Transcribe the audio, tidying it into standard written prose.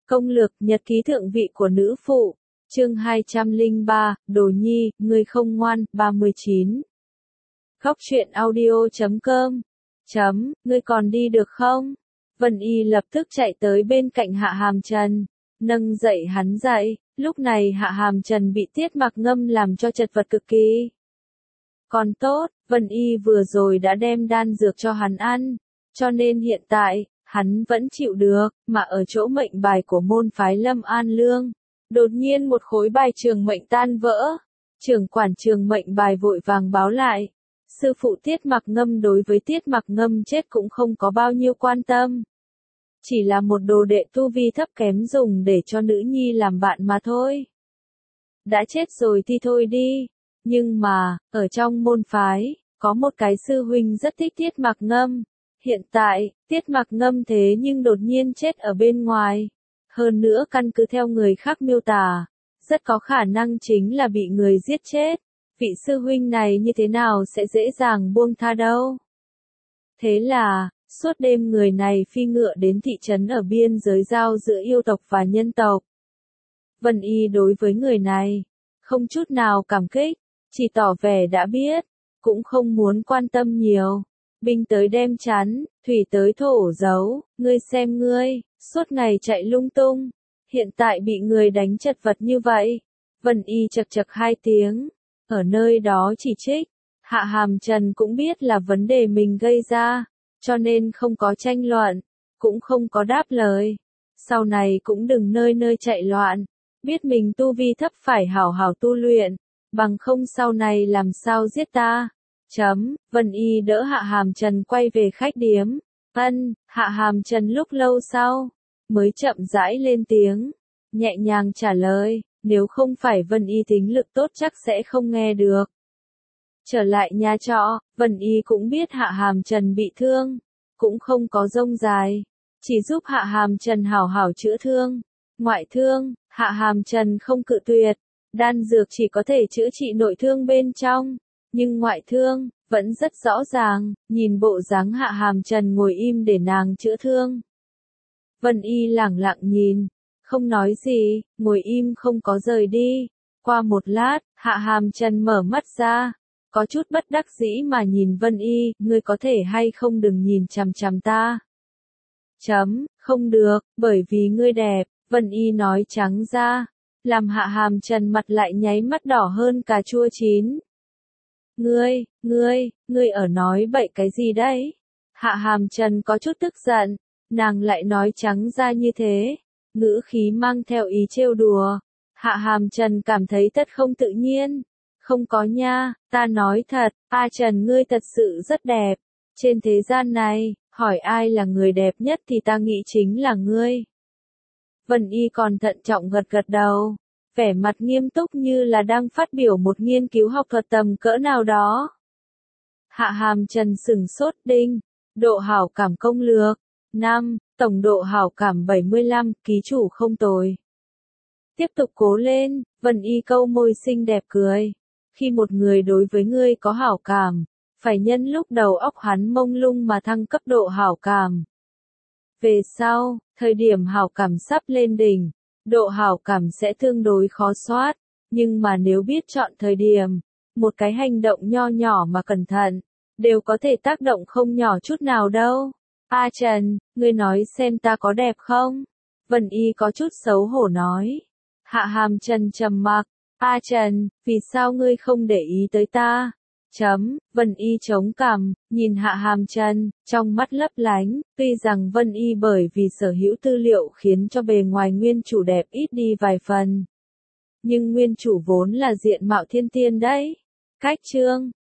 Công lược nhật ký thượng vị của nữ phụ. Chương 203, Đồ Nhi, ngươi không ngoan, 39. Khóc chuyện audio.com. Ngươi còn đi được không? Vân Y lập tức chạy tới bên cạnh Hạ Hàm Trần, nâng dậy hắn dậy. Lúc này Hạ Hàm Trần bị Tiết Mặc Ngâm làm cho chật vật cực kỳ. Còn tốt, Vân Y vừa rồi đã đem đan dược cho hắn ăn, cho nên hiện tại, hắn vẫn chịu được, mà ở chỗ mệnh bài của môn phái Lâm An Lương. Đột nhiên một khối bài trường mệnh tan vỡ. Trưởng quản trường mệnh bài vội vàng báo lại. Sư phụ Tiết Mặc Ngâm đối với Tiết Mặc Ngâm chết cũng không có bao nhiêu quan tâm. Chỉ là một đồ đệ tu vi thấp kém dùng để cho nữ nhi làm bạn mà thôi. Đã chết rồi thì thôi đi. Nhưng mà, ở trong môn phái, có một cái sư huynh rất thích Tiết Mặc Ngâm. Hiện tại, Tiết Mặc Ngâm thế nhưng đột nhiên chết ở bên ngoài. Hơn nữa căn cứ theo người khác miêu tả, rất có khả năng chính là bị người giết chết. Vị sư huynh này như thế nào sẽ dễ dàng buông tha đâu. Thế là, suốt đêm người này phi ngựa đến thị trấn ở biên giới giao giữa yêu tộc và nhân tộc. Vân Y đối với người này, không chút nào cảm kích, chỉ tỏ vẻ đã biết, cũng không muốn quan tâm nhiều. Binh tới đem chắn, thủy tới thổ giấu, ngươi xem ngươi, suốt ngày chạy lung tung, hiện tại bị người đánh chật vật như vậy. Vân Y chật chật hai tiếng, ở nơi đó chỉ trích. Hạ Hàm Trần cũng biết là vấn đề mình gây ra, cho nên không có tranh luận, cũng không có đáp lời. Sau này cũng đừng nơi nơi chạy loạn, biết mình tu vi thấp phải hảo hảo tu luyện, bằng không sau này làm sao giết ta. Vân Y đỡ Hạ Hàm Trần quay về khách điếm. Hạ Hàm Trần lúc lâu sau, mới chậm rãi lên tiếng, nhẹ nhàng trả lời, nếu không phải Vân Y tính lực tốt chắc sẽ không nghe được. Trở lại nhà trọ, Vân Y cũng biết Hạ Hàm Trần bị thương, cũng không có rông dài, chỉ giúp Hạ Hàm Trần hảo hảo chữa thương. Ngoại thương, Hạ Hàm Trần không cự tuyệt, đan dược chỉ có thể chữa trị nội thương bên trong, nhưng ngoại thương, vẫn rất rõ ràng, nhìn bộ dáng Hạ Hàm Trần ngồi im để nàng chữa thương. Vân Y lẳng lặng nhìn, không nói gì, ngồi im không có rời đi. Qua một lát, Hạ Hàm Trần mở mắt ra, có chút bất đắc dĩ mà nhìn Vân Y, ngươi có thể hay không đừng nhìn chằm chằm ta. Không được, bởi vì ngươi đẹp, Vân Y nói trắng ra, làm Hạ Hàm Trần mặt lại nháy mắt đỏ hơn cà chua chín. Ngươi ở nói bậy cái gì đấy? Hạ Hàm Trần có chút tức giận, nàng lại nói trắng ra như thế, ngữ khí mang theo ý trêu đùa. Hạ Hàm Trần cảm thấy thật không tự nhiên. Không có nha, ta nói thật, A Trần ngươi thật sự rất đẹp. Trên thế gian này, hỏi ai là người đẹp nhất thì ta nghĩ chính là ngươi. Vân Y còn thận trọng gật gật đầu, vẻ mặt nghiêm túc như là đang phát biểu một nghiên cứu học thuật tầm cỡ nào đó. Hạ Hàm Trần sửng sốt đinh, độ hảo cảm công lược, 5, tổng độ hảo cảm 75, ký chủ không tồi. Tiếp tục cố lên, Vân Y câu môi xinh đẹp cười. Khi một người đối với ngươi có hảo cảm, phải nhân lúc đầu óc hắn mông lung mà thăng cấp độ hảo cảm. Về sau, thời điểm hảo cảm sắp lên đỉnh, độ hảo cảm sẽ tương đối khó soát, nhưng mà nếu biết chọn thời điểm, một cái hành động nho nhỏ mà cẩn thận, đều có thể tác động không nhỏ chút nào đâu. A Trần, ngươi nói xem ta có đẹp không? Vân Y có chút xấu hổ nói. Hạ Hàm Trần trầm mặc. A Trần, vì sao ngươi không để ý tới ta? Vân Y chống cằm, nhìn Hạ Hàm Trần, trong mắt lấp lánh, tuy rằng Vân Y bởi vì sở hữu tư liệu khiến cho bề ngoài nguyên chủ đẹp ít đi vài phần. Nhưng nguyên chủ vốn là diện mạo thiên tiên đấy. Cách chương